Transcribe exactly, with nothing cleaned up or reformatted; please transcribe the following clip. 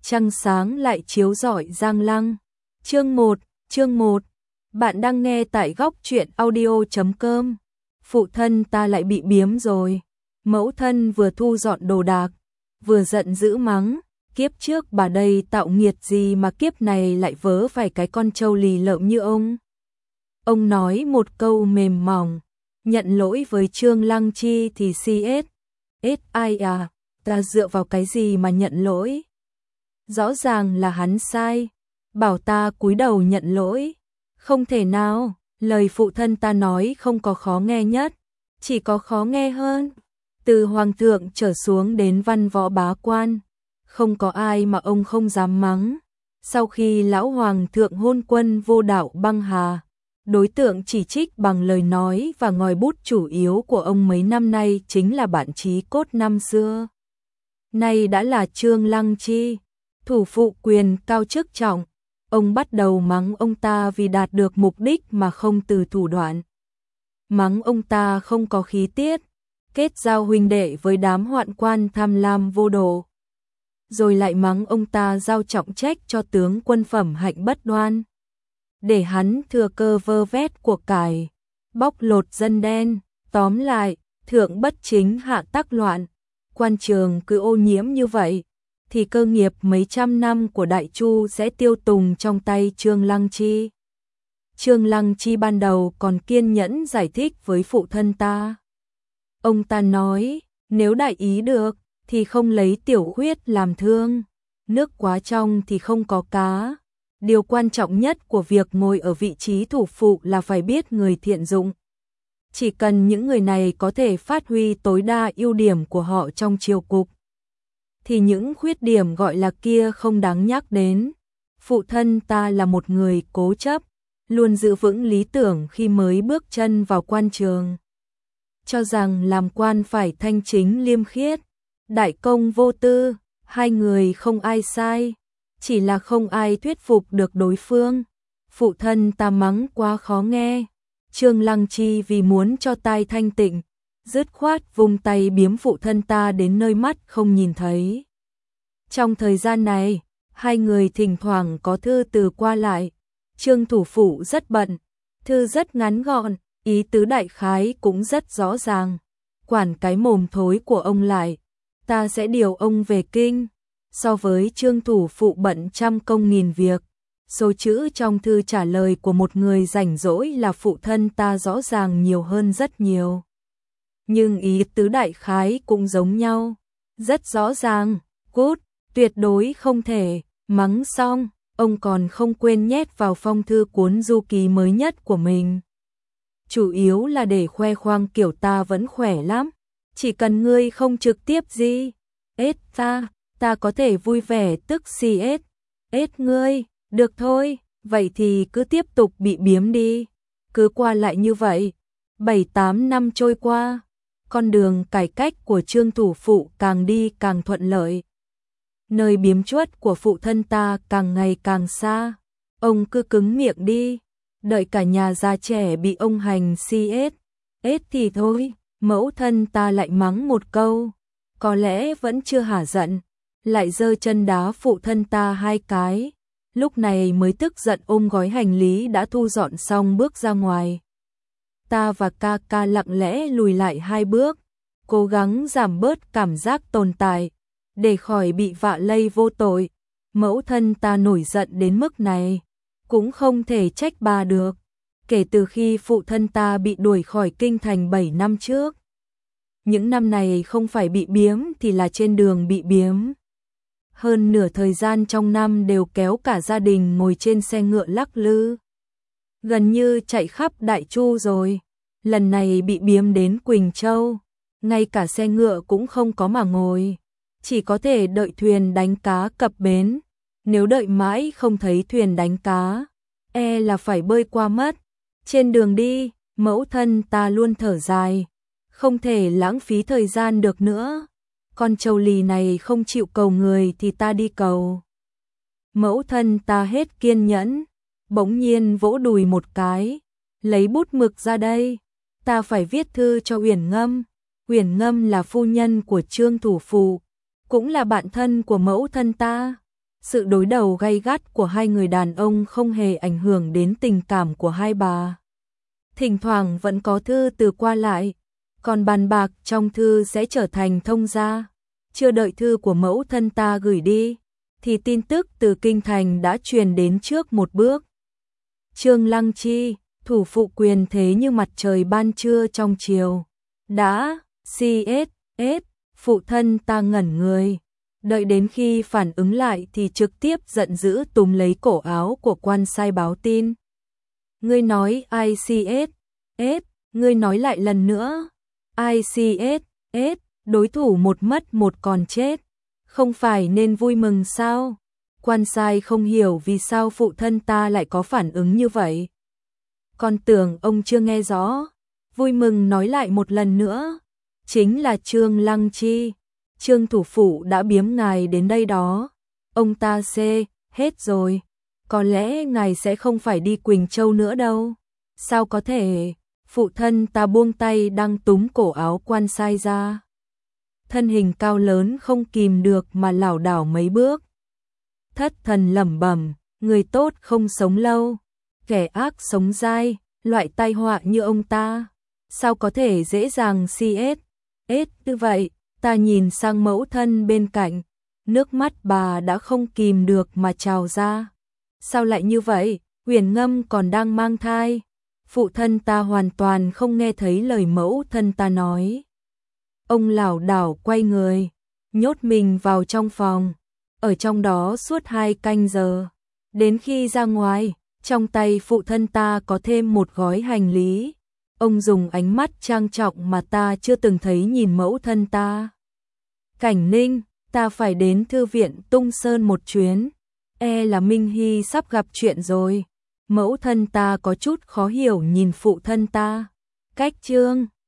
trăng sáng lại chiếu rọi Giang Lăng. Chương một, chương một. Bạn đang nghe tại góc truyện audio chấm com. Phụ thân ta lại bị biếm rồi. Mẫu thân vừa thu dọn đồ đạc, vừa giận dữ mắng, kiếp trước bà đây tạo nghiệt gì mà kiếp này lại vớ phải cái con trâu lì lợm như ông. Ông nói một câu mềm mỏng, nhận lỗi với Trương Lăng Chi thì xê ét. ét ai à, ta dựa vào cái gì mà nhận lỗi? Rõ ràng là hắn sai, bảo ta cúi đầu nhận lỗi. Không thể nào, lời phụ thân ta nói không có khó nghe nhất, chỉ có khó nghe hơn. Từ hoàng thượng trở xuống đến văn võ bá quan, không có ai mà ông không dám mắng. Sau khi lão hoàng thượng hôn quân vô đạo băng hà, đối tượng chỉ trích bằng lời nói và ngòi bút chủ yếu của ông mấy năm nay chính là bạn chí cốt năm xưa. Nay đã là Trương Lăng Chi, thủ phụ quyền cao chức trọng, ông bắt đầu mắng ông ta vì đạt được mục đích mà không từ thủ đoạn. Mắng ông ta không có khí tiết, kết giao huynh đệ với đám hoạn quan tham lam vô độ. Rồi lại mắng ông ta giao trọng trách cho tướng quân phẩm hạnh bất đoan, để hắn thừa cơ vơ vét của cải, bóc lột dân đen. Tóm lại, thượng bất chính hạ tắc loạn, quan trường cứ ô nhiễm như vậy, thì cơ nghiệp mấy trăm năm của Đại Chu sẽ tiêu tùng trong tay Trương Lăng Chi. Trương Lăng Chi ban đầu còn kiên nhẫn giải thích với phụ thân ta. Ông ta nói, nếu đại ý được, thì không lấy tiểu huyết làm thương, nước quá trong thì không có cá. Điều quan trọng nhất của việc ngồi ở vị trí thủ phụ là phải biết người thiện dụng. Chỉ cần những người này có thể phát huy tối đa ưu điểm của họ trong triều cục, thì những khuyết điểm gọi là kia không đáng nhắc đến. Phụ thân ta là một người cố chấp, luôn giữ vững lý tưởng khi mới bước chân vào quan trường. Cho rằng làm quan phải thanh chính liêm khiết, đại công vô tư, hai người không ai sai, chỉ là không ai thuyết phục được đối phương. Phụ thân ta mắng quá khó nghe, Trương Lăng Chi vì muốn cho tai thanh tịnh, dứt khoát vung tay biếm phụ thân ta đến nơi mắt không nhìn thấy. Trong thời gian này, hai người thỉnh thoảng có thư từ qua lại. Trương thủ phụ rất bận, thư rất ngắn gọn, ý tứ đại khái cũng rất rõ ràng. Quản cái mồm thối của ông lại, ta sẽ điều ông về kinh. So với Trương thủ phụ bận trăm công nghìn việc, số chữ trong thư trả lời của một người rảnh rỗi là phụ thân ta rõ ràng nhiều hơn rất nhiều. Nhưng ý tứ đại khái cũng giống nhau, rất rõ ràng, cút, tuyệt đối không thể. Mắng xong, ông còn không quên nhét vào phong thư cuốn du ký mới nhất của mình. Chủ yếu là để khoe khoang kiểu ta vẫn khỏe lắm, chỉ cần ngươi không trực tiếp gì ết ta, ta có thể vui vẻ tức xì ết, ết ngươi, được thôi, vậy thì cứ tiếp tục bị biếm đi. Cứ qua lại như vậy, bảy tám năm trôi qua, con đường cải cách của Trương thủ phụ càng đi càng thuận lợi. Nơi biếm chuất của phụ thân ta càng ngày càng xa, ông cứ cứng miệng đi, đợi cả nhà già trẻ bị ông hành xê ét, ết thì thôi. Mẫu thân ta lại mắng một câu, có lẽ vẫn chưa hả giận, lại giơ chân đá phụ thân ta hai cái, lúc này mới tức giận ôm gói hành lý đã thu dọn xong bước ra ngoài. Ta và ca ca lặng lẽ lùi lại hai bước, cố gắng giảm bớt cảm giác tồn tại, để khỏi bị vạ lây vô tội. Mẫu thân ta nổi giận đến mức này, cũng không thể trách bà được. Kể từ khi phụ thân ta bị đuổi khỏi kinh thành bảy năm trước, những năm này không phải bị biếm thì là trên đường bị biếm. Hơn nửa thời gian trong năm đều kéo cả gia đình ngồi trên xe ngựa lắc lư, gần như chạy khắp Đại Chu rồi. Lần này bị biếm đến Quỳnh Châu, ngay cả xe ngựa cũng không có mà ngồi, chỉ có thể đợi thuyền đánh cá cập bến. Nếu đợi mãi không thấy thuyền đánh cá, e là phải bơi qua mất. Trên đường đi, mẫu thân ta luôn thở dài, không thể lãng phí thời gian được nữa. Con trâu lì này không chịu cầu người thì ta đi cầu. Mẫu thân ta hết kiên nhẫn, bỗng nhiên vỗ đùi một cái, lấy bút mực ra đây, ta phải viết thư cho Uyển Ngâm. Uyển Ngâm là phu nhân của Trương thủ phụ, cũng là bạn thân của mẫu thân ta. Sự đối đầu gay gắt của hai người đàn ông không hề ảnh hưởng đến tình cảm của hai bà. Thỉnh thoảng vẫn có thư từ qua lại, còn bàn bạc trong thư sẽ trở thành thông gia. Chưa đợi thư của mẫu thân ta gửi đi, thì tin tức từ kinh thành đã truyền đến trước một bước. Trương Lăng Chi, thủ phụ quyền thế như mặt trời ban trưa trong chiều, đã xê ét ét, phụ thân ta ngẩn người. Đợi đến khi phản ứng lại thì trực tiếp giận dữ túm lấy cổ áo của quan sai báo tin. Ngươi nói i xê ét ét, ngươi nói lại lần nữa. i xê ét ét, đối thủ một mất một còn chết. Không phải nên vui mừng sao? Quan sai không hiểu vì sao phụ thân ta lại có phản ứng như vậy. Con tưởng ông chưa nghe rõ. Vui mừng nói lại một lần nữa. Chính là Trương Lăng Chi. Trương thủ phủ đã biếm ngài đến đây đó. Ông ta xê, hết rồi. Có lẽ ngài sẽ không phải đi Quỳnh Châu nữa đâu. Sao có thể? Phụ thân ta buông tay đang túm cổ áo quan sai ra. Thân hình cao lớn không kìm được mà lảo đảo mấy bước. Thất thần lẩm bẩm, người tốt không sống lâu, kẻ ác sống dai, loại tai họa như ông ta. Sao có thể dễ dàng xê ét ét như vậy? Ta nhìn sang mẫu thân bên cạnh, nước mắt bà đã không kìm được mà trào ra. Sao lại như vậy? Huyền Ngâm còn đang mang thai. Phụ thân ta hoàn toàn không nghe thấy lời mẫu thân ta nói. Ông lảo đảo quay người, nhốt mình vào trong phòng, ở trong đó suốt hai canh giờ. Đến khi ra ngoài, trong tay phụ thân ta có thêm một gói hành lý. Ông dùng ánh mắt trang trọng mà ta chưa từng thấy nhìn mẫu thân ta. Cảnh Ninh, ta phải đến thư viện Tung Sơn một chuyến. E là Minh Hy sắp gặp chuyện rồi. Mẫu thân ta có chút khó hiểu nhìn phụ thân ta. Cách Trương